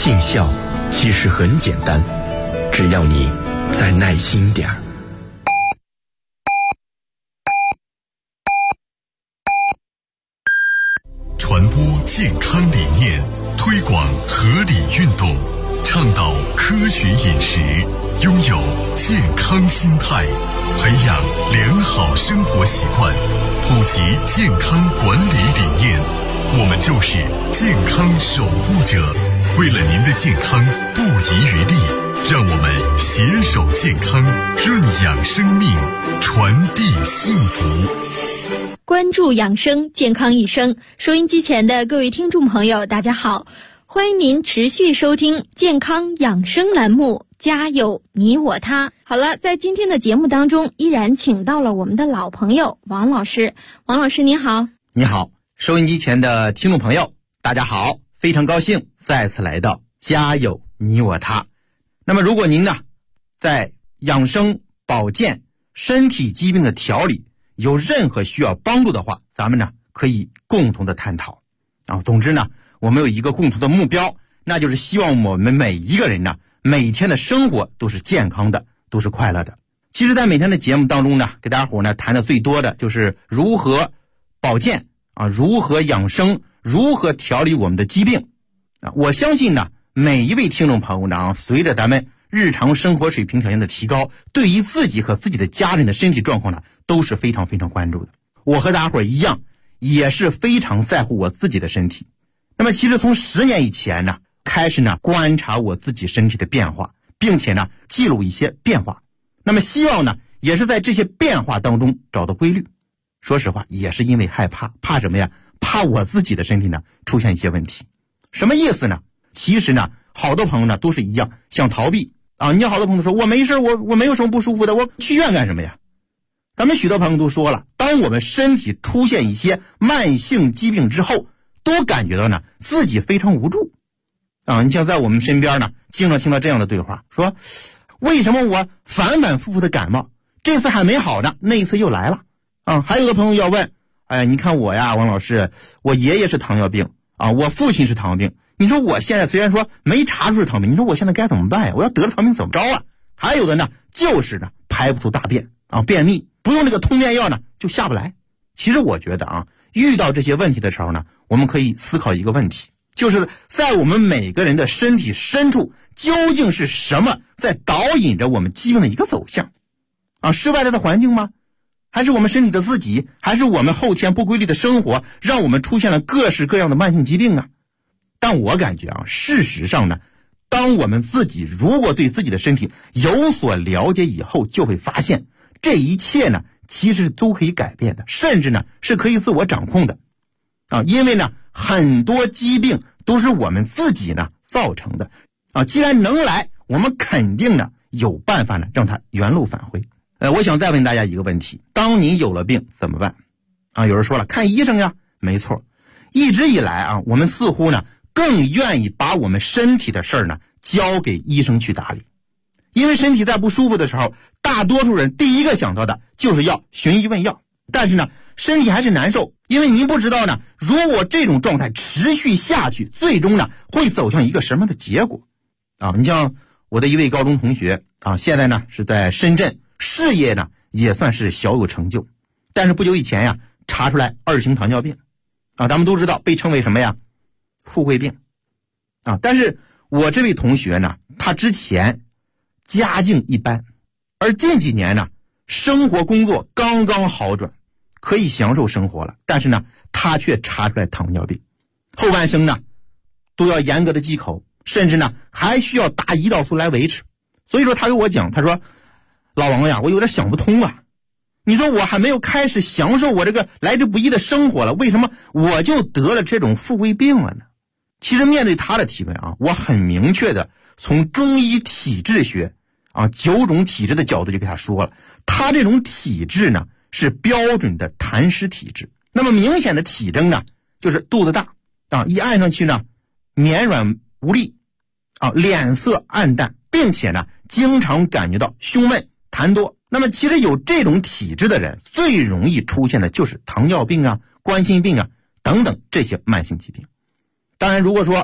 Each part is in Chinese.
尽孝其实很简单，只要你再耐心点儿。 传播健康理念，推广合理运动，倡导科学饮食，拥有健康心态，培养良好生活习惯，普及健康管理理念，我们就是健康守护者。为了您的健康不遗余力，让我们携手健康，润养生命，传递幸福。 关注养生，健康一生。收音机前的各位听众朋友，大家好，欢迎您持续收听健康养生栏目，家有你我他。好了，在今天的节目当中，依然请到了我们的老朋友王老师。王老师你好。 你好，收音机前的听众朋友，大家好，非常高兴再次来到家有你我他。那么如果您呢，在养生、保健、身体疾病的调理有任何需要帮助的话，咱们呢可以共同的探讨总之呢，我们有一个共同的目标，那就是希望我们每一个人呢，每天的生活都是健康的，都是快乐的。其实在每天的节目当中呢，给大家伙呢谈的最多的就是如何保健如何养生，如何调理我们的疾病我相信呢，每一位听众朋友呢随着咱们日常生活水平条件的提高，对于自己和自己的家人的身体状况呢都是非常非常关注的。我和大家伙一样，也是非常在乎我自己的身体。那么其实从10年以前呢，开始呢观察我自己身体的变化，并且呢记录一些变化。那么希望呢也是在这些变化当中找到规律。说实话，也是因为害怕，怕什么呀？怕我自己的身体呢出现一些问题。什么意思呢？其实呢，好多朋友呢都是一样，想逃避你有好多朋友说我没事，我没有什么不舒服的，我去医院干什么呀？咱们许多朋友都说了，当我们身体出现一些慢性疾病之后，都感觉到呢自己非常无助你像在我们身边呢，经常听到这样的对话，说为什么我反反复复的感冒，这次还没好呢，那一次又来了还有个朋友要问，你看我呀，王老师，我爷爷是糖尿病我父亲是糖尿病，你说我现在虽然说没查出是糖尿病，你说我现在该怎么办呀？我要得了糖尿病怎么着啊？还有的呢，就是呢排不出大便便秘，不用这个通便药呢就下不来。其实我觉得遇到这些问题的时候呢，我们可以思考一个问题，就是在我们每个人的身体深处，究竟是什么在导引着我们疾病的一个走向是外在的环境吗？还是我们身体的自己？还是我们后天不规律的生活让我们出现了各式各样的慢性疾病啊？但我感觉事实上呢，当我们自己如果对自己的身体有所了解以后，就会发现这一切呢其实都可以改变的，甚至呢是可以自我掌控的因为呢很多疾病都是我们自己呢造成的既然能来，我们肯定呢有办法呢让它原路返回。我想再问大家一个问题，当你有了病怎么办有人说了，看医生呀。没错，一直以来我们似乎呢更愿意把我们身体的事儿呢交给医生去打理。因为身体在不舒服的时候，大多数人第一个想到的就是要寻医问药，但是呢身体还是难受，因为您不知道呢，如果这种状态持续下去，最终呢会走向一个什么的结果你像我的一位高中同学现在呢是在深圳，事业呢也算是小有成就，但是不久以前呀查出来2型糖尿病咱们都知道被称为什么呀？富贵病但是我这位同学呢，他之前家境一般，而近几年呢生活工作刚刚好转，可以享受生活了，但是呢他却查出来糖尿病，后半生呢都要严格的忌口，甚至呢还需要打胰岛素来维持。所以说他跟我讲，他说老王呀，我有点想不通你说我还没有开始享受我这个来之不易的生活了，为什么我就得了这种富贵病了呢？其实面对他的提问我很明确的从中医体质学9种体质的角度就给他说了，他这种体质呢是标准的痰湿体质。那么明显的体征呢就是肚子大一按上去呢绵软无力脸色暗淡，并且呢经常感觉到胸闷痰多。那么其实有这种体质的人最容易出现的就是糖尿病冠心病等等这些慢性疾病。当然如果说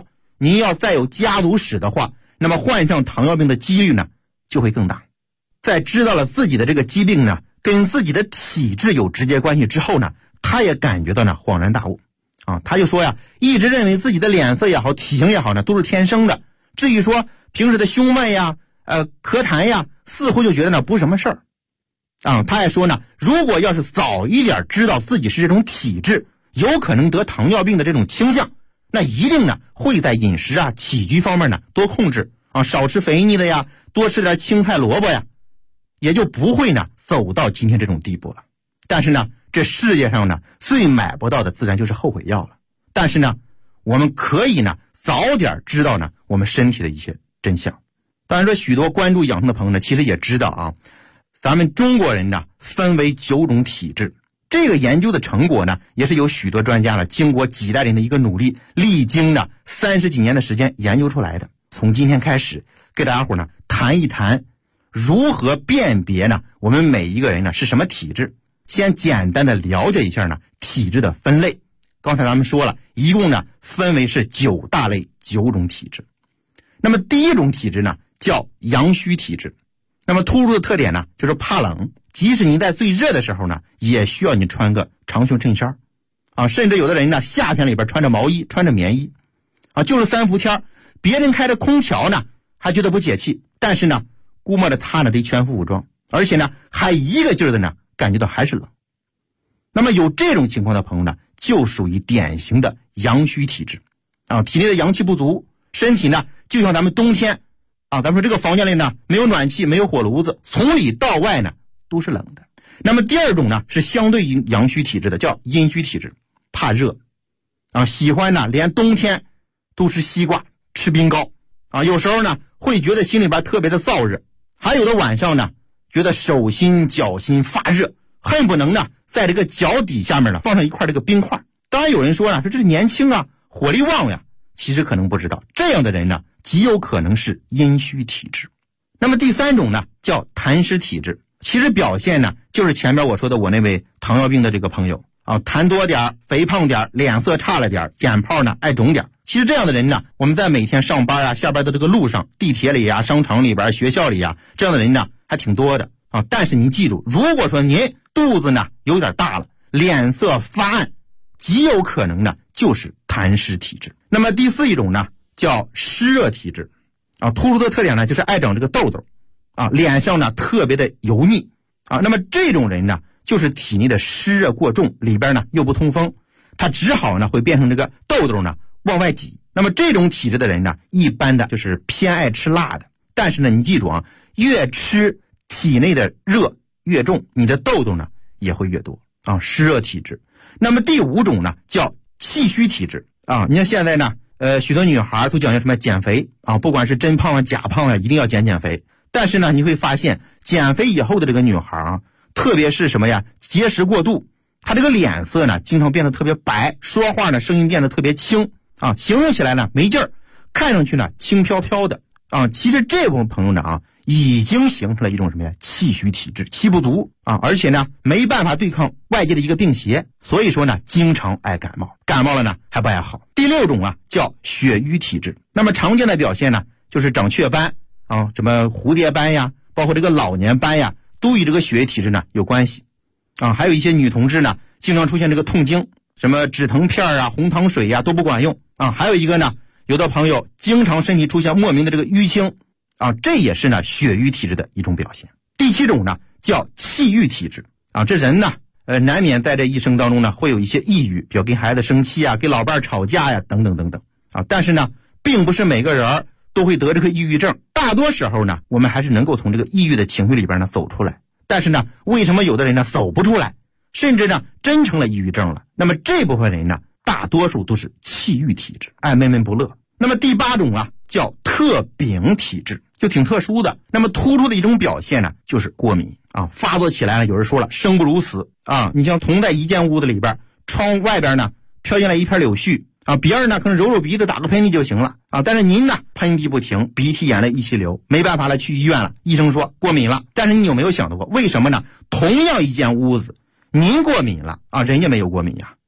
您要再有家族史的话，那么患上糖尿病的几率呢就会更大。在知道了自己的这个疾病呢跟自己的体质有直接关系之后呢，他也感觉到呢恍然大悟他就说呀，一直认为自己的脸色也好，体型也好呢都是天生的，至于说平时的胸闷呀咳痰呀，似乎就觉得呢不是什么事儿他还说呢，如果要是早一点知道自己是这种体质，有可能得糖尿病的这种倾向，那一定呢会在饮食起居方面呢多控制少吃肥腻的呀，多吃点青菜萝卜呀，也就不会呢走到今天这种地步了。但是呢，这世界上呢最买不到的自然就是后悔药了。但是呢，我们可以呢早点知道呢我们身体的一些真相。当然说，许多关注养生的朋友呢，其实也知道咱们中国人呢分为9种体质。这个研究的成果呢，也是有许多专家呢经过几代人的一个努力，历经呢30几年的时间研究出来的。从今天开始，给大家伙呢谈一谈如何辨别呢我们每一个人呢是什么体质。先简单的了解一下呢体质的分类。刚才咱们说了，一共呢分为是9大类9种体质。那么第一种体质呢叫阳虚体质。那么突出的特点呢就是怕冷，即使你在最热的时候呢也需要你穿个长袖衬衫甚至有的人呢夏天里边穿着毛衣，穿着棉衣就是3伏天，别人开着空调呢还觉得不解气，但是呢估摸着他呢得全副武装，而且呢还一个劲儿的呢感觉到还是冷。那么有这种情况的朋友呢，就属于典型的阳虚体质体内的阳气不足，身体呢就像咱们冬天咱们说这个房间里呢没有暖气，没有火炉子，从里到外呢都是冷的。那么第二种呢是相对于阳虚体质的，叫阴虚体质，怕热喜欢呢连冬天都吃西瓜，吃冰糕有时候呢会觉得心里边特别的燥热，还有的晚上呢觉得手心脚心发热，恨不能呢在这个脚底下面呢放上一块这个冰块。当然有人说呢，说这是年轻火力旺呀，其实可能不知道，这样的人呢极有可能是阴虚体质。那么第3种呢叫痰湿体质，其实表现呢就是前面我说的我那位糖尿病的这个朋友痰多点，肥胖点，脸色差了点，眼泡呢爱肿点。其实这样的人呢，我们在每天上班下班的这个路上，地铁里商场里边，学校里这样的人呢还挺多的但是您记住，如果说您肚子呢有点大了，脸色发暗，极有可能呢就是痰湿体质。那么第4种呢叫湿热体质突出的特点呢就是爱长这个痘痘脸上呢特别的油腻那么这种人呢就是体内的湿热过重，里边呢又不通风，他只好呢会变成这个痘痘呢往外挤。那么这种体质的人呢，一般的就是偏爱吃辣的，但是呢你记住越吃体内的热越重，你的痘痘呢也会越多湿热体质。那么第5种呢叫气虚体质你看现在呢许多女孩都讲究什么减肥不管是真胖假胖一定要减肥。但是呢你会发现减肥以后的这个女孩特别是什么呀，节食过度，她这个脸色呢经常变得特别白，说话呢声音变得特别轻形容起来呢没劲儿，看上去呢轻飘飘的其实这部分朋友呢已经形成了一种什么呀，气虚体质，气不足而且呢没办法对抗外界的一个病邪，所以说呢经常爱感冒，感冒了呢还不爱好。第6种叫血瘀体质。那么常见的表现呢就是长雀斑什么蝴蝶斑呀，包括这个老年斑呀，都与这个血瘀体质呢有关系还有一些女同志呢经常出现这个痛经，什么止疼片红糖水都不管用还有一个呢，有的朋友经常身体出现莫名的这个淤青这也是呢血瘀体质的一种表现。第7种呢叫气郁体质这人呢难免在这一生当中呢会有一些抑郁，比如跟孩子生气跟老伴吵架等等等等但是呢并不是每个人都会得这个抑郁症，大多时候呢我们还是能够从这个抑郁的情绪里边呢走出来。但是呢为什么有的人呢走不出来，甚至呢真成了抑郁症了，那么这部分人呢大多数都是气郁体质，爱闷闷不乐。那么第8种叫特禀体质，就挺特殊的。那么突出的一种表现呢就是过敏发作起来了，有人说了生不如死你像同在一间屋子里边，窗外边呢飘进来一片柳絮别人呢可能揉揉鼻子打个喷嚏就行了但是您呢喷嚏不停，鼻涕眼泪一起流，没办法了，去医院了，医生说过敏了。但是你有没有想到过为什么呢？同样一间屋子，您过敏了人家没有过敏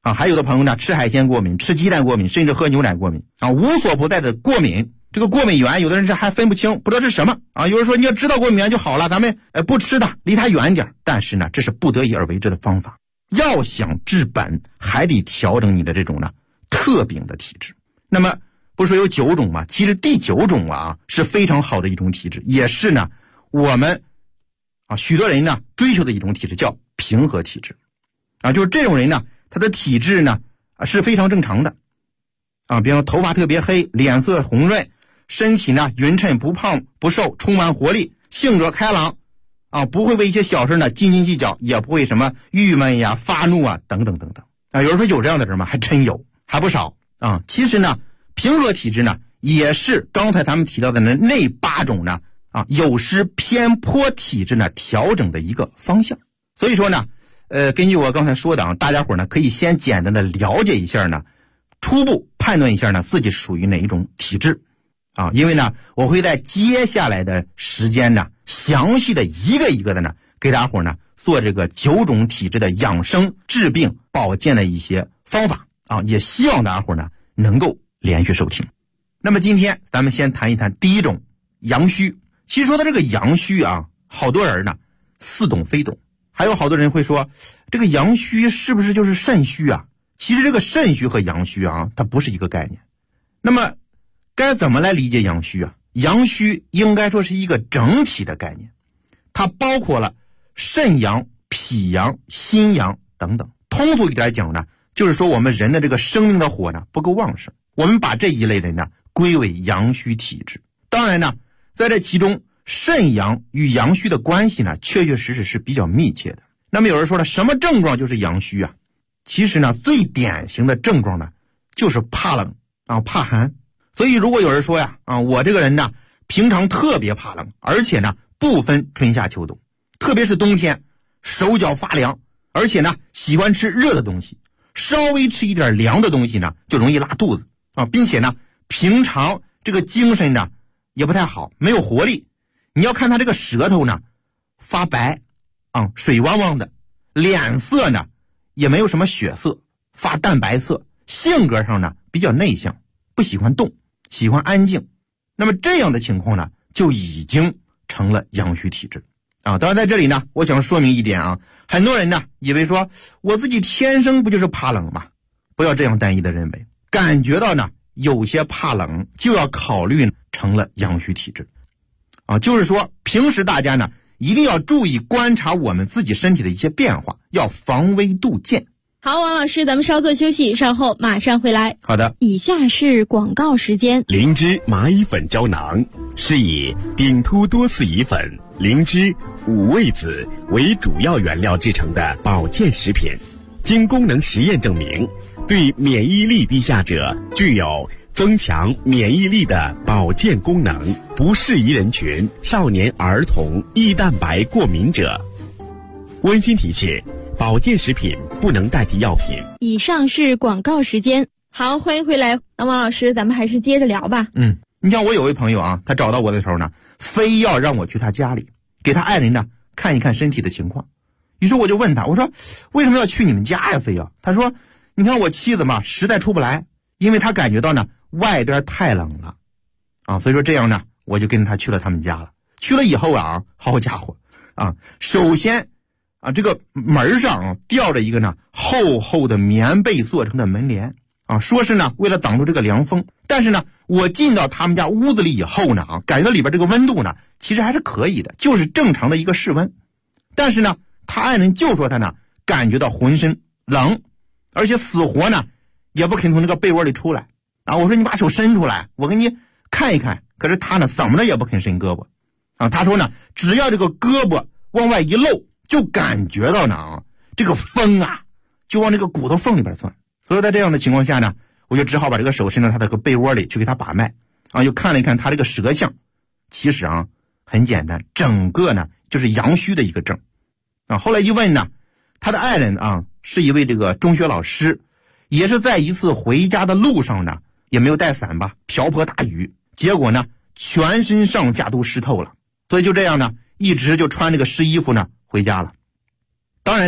还有的朋友呢吃海鲜过敏，吃鸡蛋过敏，甚至喝牛奶过敏无所不在的过敏。这个过敏源有的人是还分不清，不知道是什么有人说你要知道过敏源就好了，咱们不吃它，离它远点。但是呢这是不得已而为之的方法，要想治本还得调整你的这种呢特禀的体质。那么不是说有9种吗？其实第9种是非常好的一种体质，也是呢我们许多人呢追求的一种体质，叫平和体质就是这种人呢他的体质呢是非常正常的比方说头发特别黑，脸色红润，身体呢匀称，不胖不瘦，充满活力，性格开朗不会为一些小事呢斤斤计较，也不会什么郁闷呀发怒等等等等有人说有这样的人吗？还真有，还不少其实呢平和体质呢也是刚才咱们提到的那8种呢有失偏颇体质呢调整的一个方向。所以说呢根据我刚才说的大家伙呢可以先简单的了解一下呢，初步判断一下呢自己属于哪一种体质因为呢我会在接下来的时间呢详细的一个一个的呢给大家伙呢做这个9种体质的养生治病保健的一些方法也希望大家伙呢能够连续收听。那么今天咱们先谈一谈第1种阳虚。其实说到这个阳虚好多人呢似懂非懂，还有好多人会说这个阳虚是不是就是肾虚其实这个肾虚和阳虚它不是一个概念。那么该怎么来理解阳虚阳虚应该说是一个整体的概念，它包括了肾阳、脾阳、心阳等等。通俗一点讲呢，就是说我们人的这个生命的火呢不够旺盛，我们把这一类人呢归为阳虚体质。当然呢在这其中肾阳与阳虚的关系呢确确实实是比较密切的。那么有人说了，什么症状就是阳虚其实呢最典型的症状呢就是怕冷怕寒。所以如果有人说我这个人呢平常特别怕冷，而且呢不分春夏秋冬，特别是冬天手脚发凉，而且呢喜欢吃热的东西，稍微吃一点凉的东西呢就容易拉肚子并且呢平常这个精神呢也不太好，没有活力。你要看他这个舌头呢发白水汪汪的，脸色呢也没有什么血色，发淡白色，性格上呢比较内向，不喜欢动，喜欢安静。那么这样的情况呢就已经成了阳虚体质当然在这里呢我想说明一点很多人呢以为说我自己天生不就是怕冷吗？不要这样单一的认为，感觉到呢有些怕冷就要考虑成了阳虚体质就是说平时大家呢一定要注意观察我们自己身体的一些变化，要防微杜渐。 好，王老师，咱们稍作休息，稍后马上回来。 好的。 以下是广告时间。 灵芝蚂蚁粉胶囊是以顶突多次乙粉、灵芝、五味子为主要原料制成的保健食品，经功能实验证明，对免疫力低下者具有增强免疫力的保健功能，不适宜人群少年儿童、易蛋白过敏者。温馨提示：保健食品不能代替药品。 以上是广告时间。好，欢迎回来。那王老师，咱们还是接着聊吧。 你像我有位朋友他找到我的时候呢，非要让我去他家里给他爱人呢看一看身体的情况。于是我就问他，我说为什么要去你们家呀？非要？他说你看我妻子嘛实在出不来，因为他感觉到呢外边太冷了所以说这样呢我就跟他去了他们家了。去了以后好家伙首先这个门上吊着一个呢厚厚的棉被做成的门帘说是呢为了挡住这个凉风。但是呢我进到他们家屋子里以后呢感觉到里边这个温度呢其实还是可以的，就是正常的一个室温。但是呢他爱人就说他呢感觉到浑身冷，而且死活呢也不肯从这个被窝里出来我说你把手伸出来我给你看一看。可是他呢怎么的也不肯伸胳膊他说呢只要这个胳膊往外一露，就感觉到呢这个风就往这个骨头缝里边钻。所以在这样的情况下呢，我就只好把这个手伸到他的个被窝里去给他把脉又看了一看他这个舌象。其实很简单，整个呢就是阳虚的一个症后来一问呢，他的爱人是一位这个中学老师，也是在一次回家的路上呢，也没有带伞吧，瓢泼大雨，结果呢全身上下都湿透了，所以就这样呢一直就穿这个湿衣服呢回家了。当然呢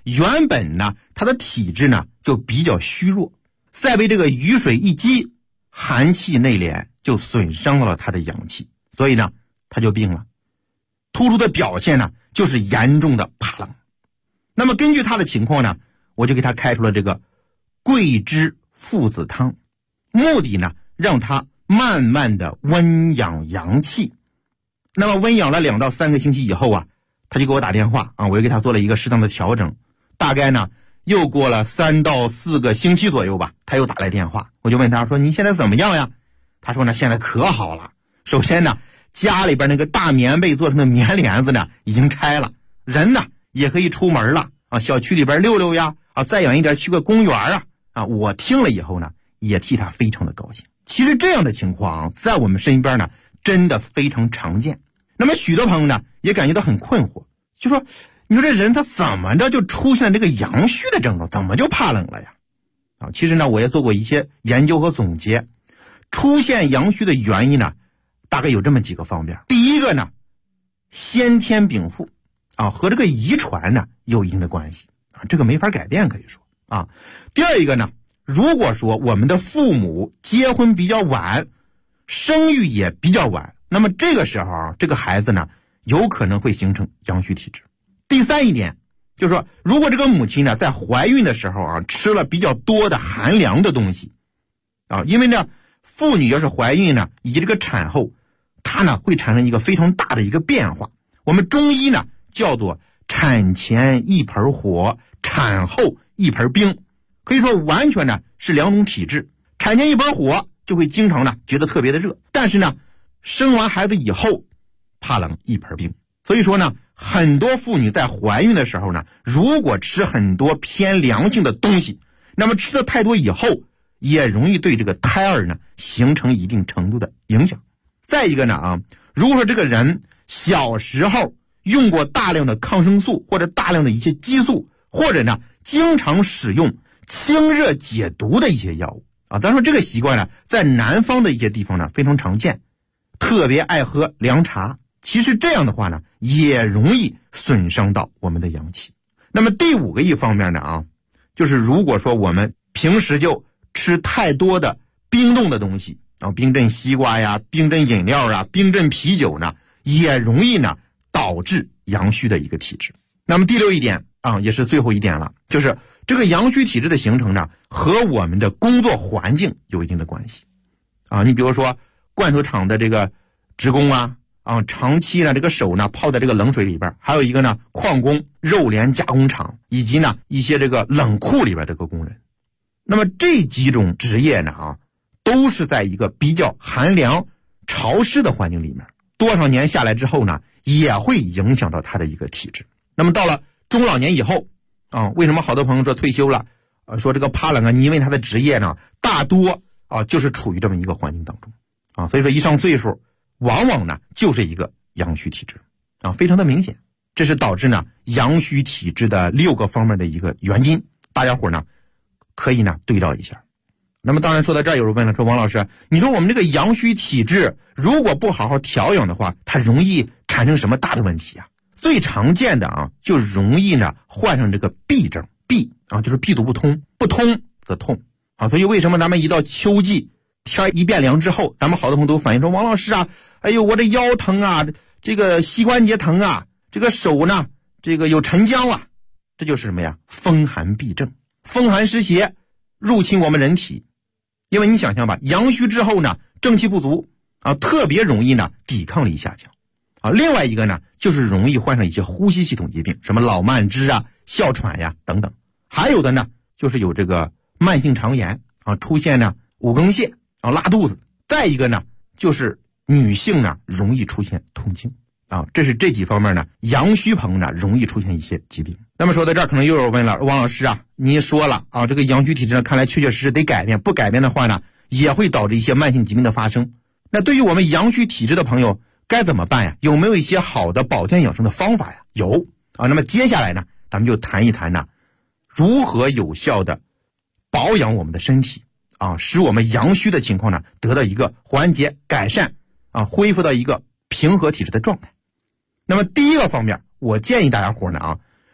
原本呢他的体质呢就比较虚弱，再被这个雨水一激，寒气内敛，就损伤了他的阳气，所以呢他就病了。突出的表现呢就是严重的怕冷。那么根据他的情况呢，我就给他开出了这个桂枝附子汤，目的呢让他慢慢的温养阳气。那么温养了2到3个星期以后啊，他就给我打电话啊，我又给他做了一个适当的调整。大概呢又过了3到4个星期左右吧，他又打来电话，我就问他说你现在怎么样呀？他说呢现在可好了，首先呢家里边那个大棉被做成的棉帘子呢已经拆了，人呢也可以出门了啊，小区里边溜溜呀，啊再远一点去个公园啊。我听了以后呢也替他非常的高兴。其实这样的情况在我们身边呢真的非常常见。那么许多朋友呢也感觉到很困惑，就说你说这人他怎么着就出现这个阳虚的症状，怎么就怕冷了呀？啊，其实呢我也做过一些研究和总结，出现阳虚的原因呢大概有这么几个方面。第一个呢，先天禀赋啊，和这个遗传呢有一定的关系啊，这个没法改变可以说啊。第二一个呢，如果说我们的父母结婚比较晚，生育也比较晚，那么这个时候啊，这个孩子呢有可能会形成阳虚体质。第三一点就是说，如果这个母亲呢在怀孕的时候啊吃了比较多的寒凉的东西啊，因为呢妇女要是怀孕呢以及这个产后，它呢会产生一个非常大的一个变化，我们中医呢叫做产前一盆火，产后一盆冰，可以说完全呢是2种体质。产前一盆火就会经常呢觉得特别的热，但是呢生完孩子以后怕冷一盆冰。所以说呢很多妇女在怀孕的时候呢，如果吃很多偏凉性的东西，那么吃的太多以后也容易对这个胎儿呢形成一定程度的影响。再一个呢啊，如果说这个人小时候用过大量的抗生素或者大量的一些激素，或者呢经常使用清热解毒的一些药物啊，当然说这个习惯呢在南方的一些地方呢非常常见，特别爱喝凉茶，其实这样的话呢也容易损伤到我们的阳气。那么第5个一方面呢啊，就是如果说我们平时就吃太多的冰冻的东西啊，冰镇西瓜呀，冰镇饮料啊，冰镇啤酒呢，也容易呢导致阳虚的一个体质。那么第6一点啊，也是最后一点了，就是这个阳虚体质的形成呢和我们的工作环境有一定的关系啊。你比如说罐头厂的这个职工啊，长期呢这个手呢泡在这个冷水里边，还有一个呢矿工、肉联加工厂，以及呢一些这个冷库里边的个工人。那么这几种职业呢啊，都是在一个比较寒凉潮湿的环境里面，多少年下来之后呢也会影响到他的一个体质。那么到了中老年以后啊，为什么好多朋友说退休了说这个怕冷啊，你因为他的职业呢大多就是处于这么一个环境当中啊，所以说一上岁数往往呢就是一个阳虚体质啊，非常的明显。这是导致呢阳虚体质的6个方面的一个原因，大家伙呢可以呢对照一下。那么当然说到这儿，有人问了，说王老师，你说我们这个阳虚体质如果不好好调养的话，它容易产生什么大的问题啊？最常见的啊，就容易呢患上这个闭症，闭啊就是闭堵不通，不通则痛啊。所以为什么咱们一到秋季天一变凉之后，咱们好多朋友都反映说，王老师啊，哎呦我这腰疼啊，这个膝关节疼啊，这个手呢这个有沉僵了，这就是什么呀？风寒闭症，风寒湿邪入侵我们人体。因为你想象吧，阳虚之后呢正气不足啊，特别容易呢抵抗力下降啊。另外一个呢就是容易患上一些呼吸系统疾病，什么老慢支啊、哮喘呀等等。还有的呢就是有这个慢性肠炎啊，出现呢五更泻啊、拉肚子。再一个呢就是女性呢容易出现痛经啊，这是这几方面呢阳虚朋友呢容易出现一些疾病。那么说到这儿，可能又有人问了，王老师啊，你说了啊，这个阳虚体质呢看来确确实实得改变，不改变的话呢也会导致一些慢性疾病的发生。那对于我们阳虚体质的朋友该怎么办呀？有没有一些好的保健养生的方法呀？有啊。那么接下来呢咱们就谈一谈呢如何有效的保养我们的身体啊，使我们阳虚的情况呢得到一个缓解改善啊，恢复到一个平和体质的状态。那么第一个方面，我建议大家伙呢啊，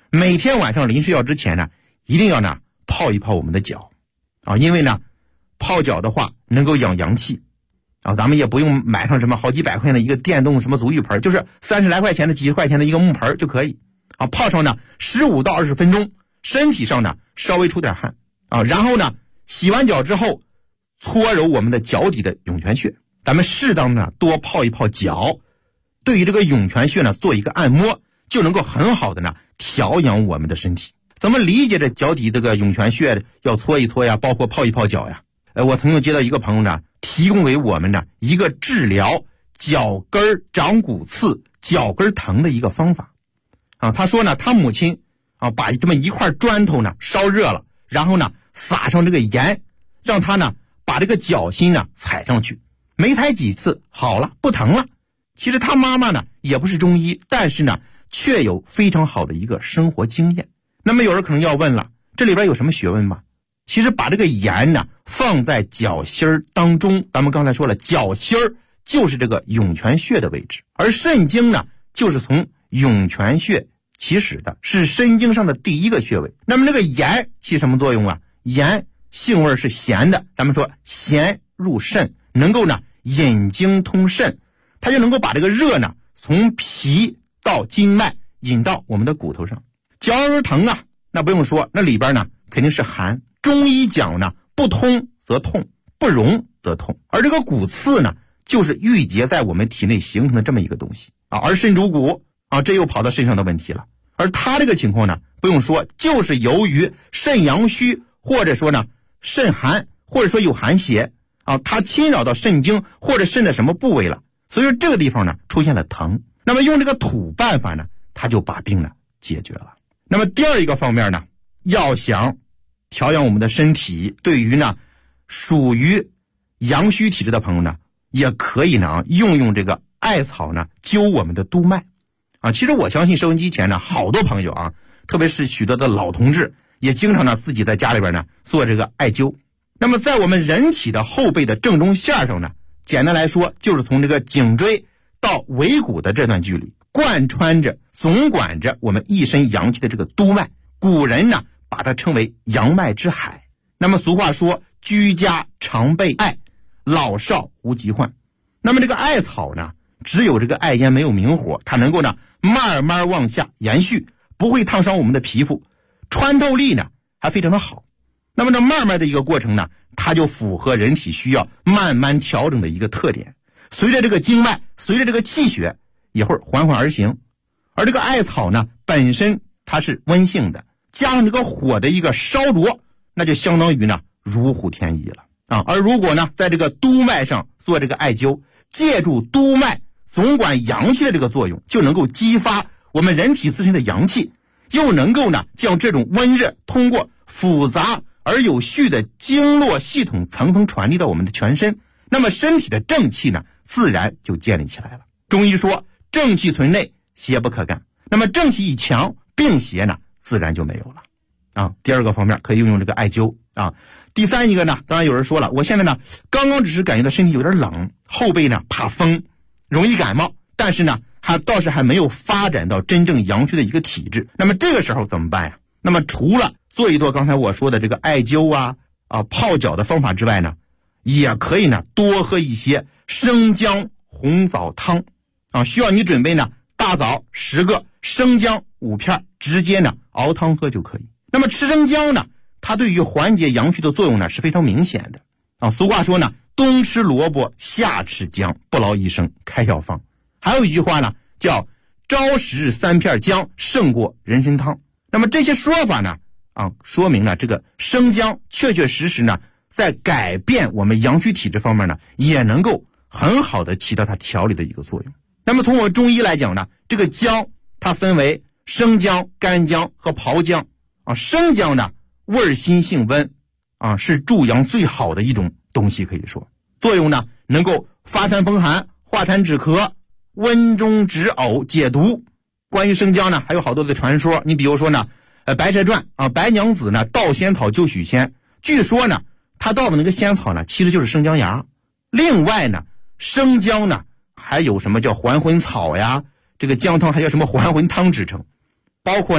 每天晚上临睡觉之前呢，一定要呢泡一泡我们的脚啊，因为呢泡脚的话能够养阳气啊，咱们也不用买上什么好几百块钱的一个电动什么足浴盆，就是30来块钱的几十块钱的一个木盆就可以啊，泡上呢15到20分钟，身体上呢稍微出点汗啊，然后呢洗完脚之后搓揉我们的脚底的涌泉穴，咱们适当的多泡一泡脚，对于这个涌泉穴呢做一个按摩，就能够很好的呢调养我们的身体。怎么理解这脚底这个涌泉穴要搓一搓呀，包括泡一泡脚呀？我曾经接到一个朋友呢，提供给我们呢一个治疗脚跟长骨刺、脚跟疼的一个方法啊。他说呢，他母亲啊把这么一块砖头呢烧热了，然后呢撒上这个盐，让他呢把这个脚心呢踩上去，没踩几次好了，不疼了。其实他妈妈呢也不是中医，但是呢却有非常好的一个生活经验。那么有人可能要问了，这里边有什么学问吗？其实把这个盐呢放在脚心当中，咱们刚才说了，脚心就是这个涌泉穴的位置，而肾经呢就是从涌泉穴起始的，是肾经上的第一个穴位。那么这个盐起什么作用啊？盐性味是咸的，咱们说咸入肾，能够呢引经通肾，它就能够把这个热呢从脾到经脉引到我们的骨头上。脚而疼啊，那不用说，那里边呢肯定是寒。中医讲呢，不通则痛，不容则痛，而这个骨刺呢就是郁结在我们体内形成的这么一个东西啊。而肾主骨啊，这又跑到肾上的问题了。而他这个情况呢不用说，就是由于肾阳虚，或者说呢肾寒，或者说有寒邪啊，它侵扰到肾经或者肾的什么部位了，所以说这个地方呢出现了疼。那么用这个土办法呢，它就把病呢解决了。那么第二一个方面呢，要想调养我们的身体，对于呢属于阳虚体质的朋友呢，也可以呢用这个艾草呢灸我们的督脉啊。其实我相信收音机前呢好多朋友啊，特别是许多的老同志，也经常呢自己在家里边呢做这个艾灸。那么在我们人体的后背的正中线上呢，简单来说就是从这个颈椎到尾骨的这段距离，贯穿着总管着我们一身阳气的这个督脉，古人呢把它称为阳脉之海。那么俗话说，居家常备艾，老少无疾患。那么这个艾草呢，只有这个艾烟没有明火，它能够呢慢慢往下延续，不会烫伤我们的皮肤，穿透力呢还非常的好。那么这慢慢的一个过程呢，它就符合人体需要慢慢调整的一个特点，随着这个经脉，随着这个气血也会缓缓而行。而这个艾草呢本身它是温性的，加上这个火的一个烧灼，那就相当于呢如虎添翼了啊。而如果呢在这个督脉上做这个艾灸，借助督脉总管阳气的这个作用，就能够激发我们人体自身的阳气，又能够呢将这种温热通过复杂而有序的经络系统层层传递到我们的全身，那么身体的正气呢自然就建立起来了。中医说正气存内，邪不可干，那么正气一强，病邪呢自然就没有了啊。第二个方面可以用这个艾灸啊。第三一个呢，当然有人说了，我现在呢刚刚只是感觉到身体有点冷，后背呢怕风，容易感冒，但是呢倒是还没有发展到真正阳虚的一个体质。那么这个时候怎么办呀？那么除了做一做刚才我说的这个艾灸啊泡脚的方法之外呢，也可以呢多喝一些生姜红枣汤啊。需要你准备呢大枣10个，生姜5片，直接呢熬汤喝就可以。那么吃生姜呢，它对于缓解阳虚的作用呢是非常明显的啊。俗话说呢，冬吃萝卜夏吃姜，不劳医生开药方。还有一句话呢叫朝食3片姜胜过人参汤。那么这些说法呢说明了这个生姜确确实实呢在改变我们阳虚体质方面呢，也能够很好的起到它调理的一个作用。那么从我中医来讲呢，这个姜它分为生姜、干姜和炮姜啊。生姜呢味辛性温啊，是助阳最好的一种东西，可以说作用呢能够发痰风寒、化痰止咳、温中止呕、解毒。关于生姜呢还有好多的传说，你比如说呢白蛇传啊，白娘子呢盗仙草救许仙，据说呢她盗的那个仙草呢其实就是生姜芽。另外呢生姜呢还有什么叫还魂草呀，这个姜汤还叫什么还魂汤之称，包括呢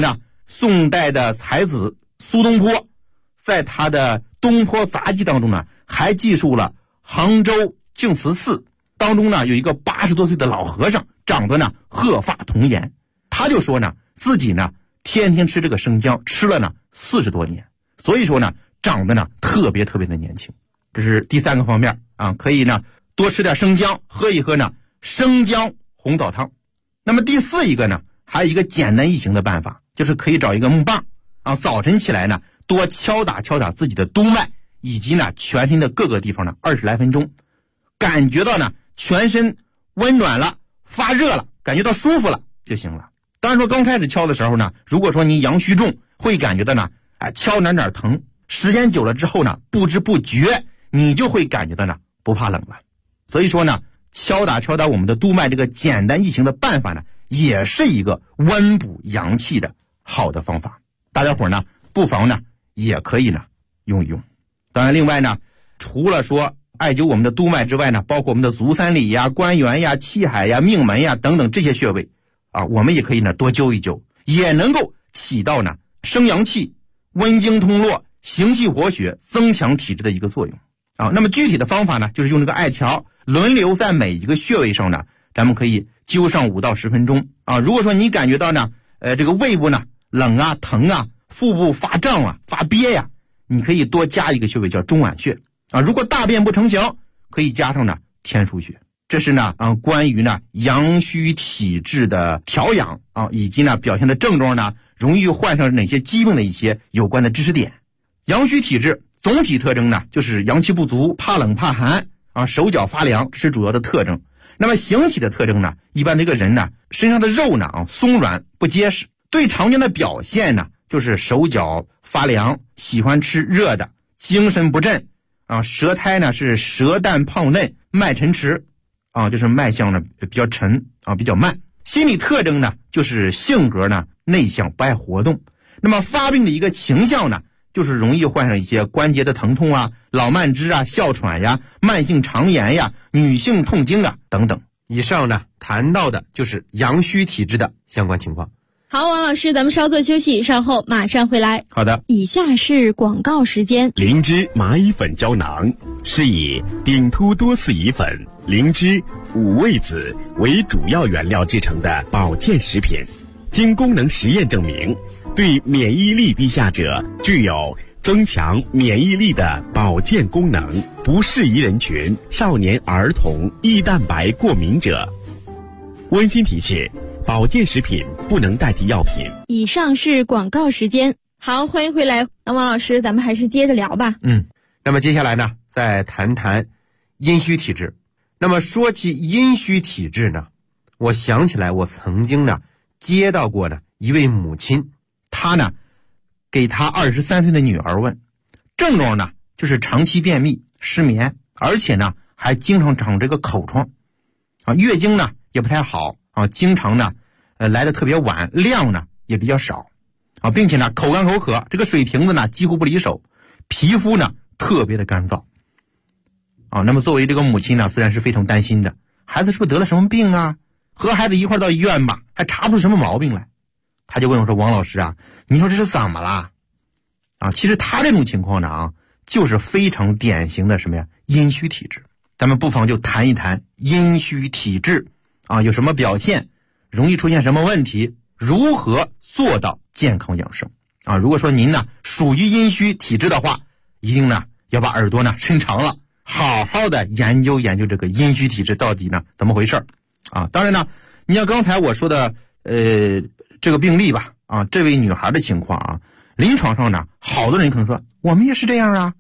宋代的才子苏东坡在他的《东坡杂记》当中呢，还记述了杭州净慈寺当中呢有一个80多岁的老和尚，长得呢鹤发童颜，他就说呢自己呢天天吃这个生姜，吃了呢40多年，所以说呢长得呢特别的年轻。这是第3个方面啊，可以呢多吃点生姜，喝一喝呢生姜红枣汤。那么第4一个呢，还有一个简单易行的办法，就是可以找一个木棒啊，早晨起来呢多敲打自己的督脉以及呢全身的各个地方呢20来分钟，感觉到呢全身温暖了，发热了，感觉到舒服了就行了。当然说刚开始敲的时候呢，如果说你阳虚重，会感觉到呢敲哪疼，时间久了之后呢，不知不觉你就会感觉到呢不怕冷了。所以说呢，敲打我们的督脉这个简单易行的办法呢，也是一个温补阳气的好的方法。大家伙呢不妨呢也可以呢用一用。当然另外呢，除了说艾灸我们的督脉之外呢，包括我们的足三里呀、关元呀、气海呀、命门呀等等这些穴位啊，我们也可以呢多灸一灸，也能够起到呢生阳气、温经通络、行气活血、增强体质的一个作用啊。那么具体的方法呢，就是用这个艾条轮流在每一个穴位上呢，咱们可以灸上5到10分钟啊。如果说你感觉到呢这个胃部呢冷啊、疼啊、腹部发胀啊、发憋呀，你可以多加一个穴位叫中脘穴啊。如果大便不成形，可以加上呢天枢穴。这是呢关于呢阳虚体质的调养啊，以及呢表现的症状呢容易患上哪些疾病的一些有关的知识点。阳虚体质总体特征呢就是阳气不足，怕冷怕寒啊，手脚发凉，这是主要的特征。那么形体的特征呢，一般这个人呢身上的肉呢松软不结实。最常见的表现呢就是手脚发凉，喜欢吃热的，精神不振啊，舌苔呢是舌淡胖嫩，脉沉迟啊，就是脉象呢比较沉啊，比较慢。心理特征呢就是性格呢内向，不爱活动。那么发病的一个倾向呢，就是容易患上一些关节的疼痛啊、老慢支啊、哮喘呀、慢性肠炎呀、女性痛经啊等等。以上呢谈到的就是阳虚体质的相关情况。 好，王老师，咱们稍作休息，稍后马上回来。 好的。 以下是广告时间。 灵芝麻衣粉胶囊是以顶突多次乙粉、灵芝、五味子为主要原料制成的保健食品，经功能实验证明，对免疫力低下者具有增强免疫力的保健功能，不适宜人群少年儿童、易蛋白过敏者。温馨提示：保健食品不能代替药品。 以上是广告时间。好，欢迎回来。那王老师，咱们还是接着聊吧。 那么接下来呢，再谈谈阴虚体质。那么说起阴虚体质呢，我想起来我曾经呢接到过呢一位母亲，她呢给她23岁的女儿问，症状呢就是长期便秘、失眠，而且呢还经常长这个口疮啊，月经呢也不太好啊，经常呢来的特别晚，量呢也比较少啊，并且呢口干口渴，这个水瓶子呢几乎不离手，皮肤呢特别的干燥啊。那么作为这个母亲呢，自然是非常担心的，孩子是不是得了什么病啊？和孩子一块到医院吧，还查不出什么毛病来。他就问我说，王老师啊，你说这是怎么了啊？其实他这种情况呢就是非常典型的什么呀，阴虚体质。咱们不妨就谈一谈阴虚体质啊有什么表现，容易出现什么问题，如何做到健康养生啊。如果说您呢属于阴虚体质的话，一定呢要把耳朵呢伸长了，好好的研究研究这个阴虚体质到底呢怎么回事啊。当然呢，你像刚才我说的这个病例吧啊，这位女孩的情况啊，临床上呢好多人可能说我们也是这样啊，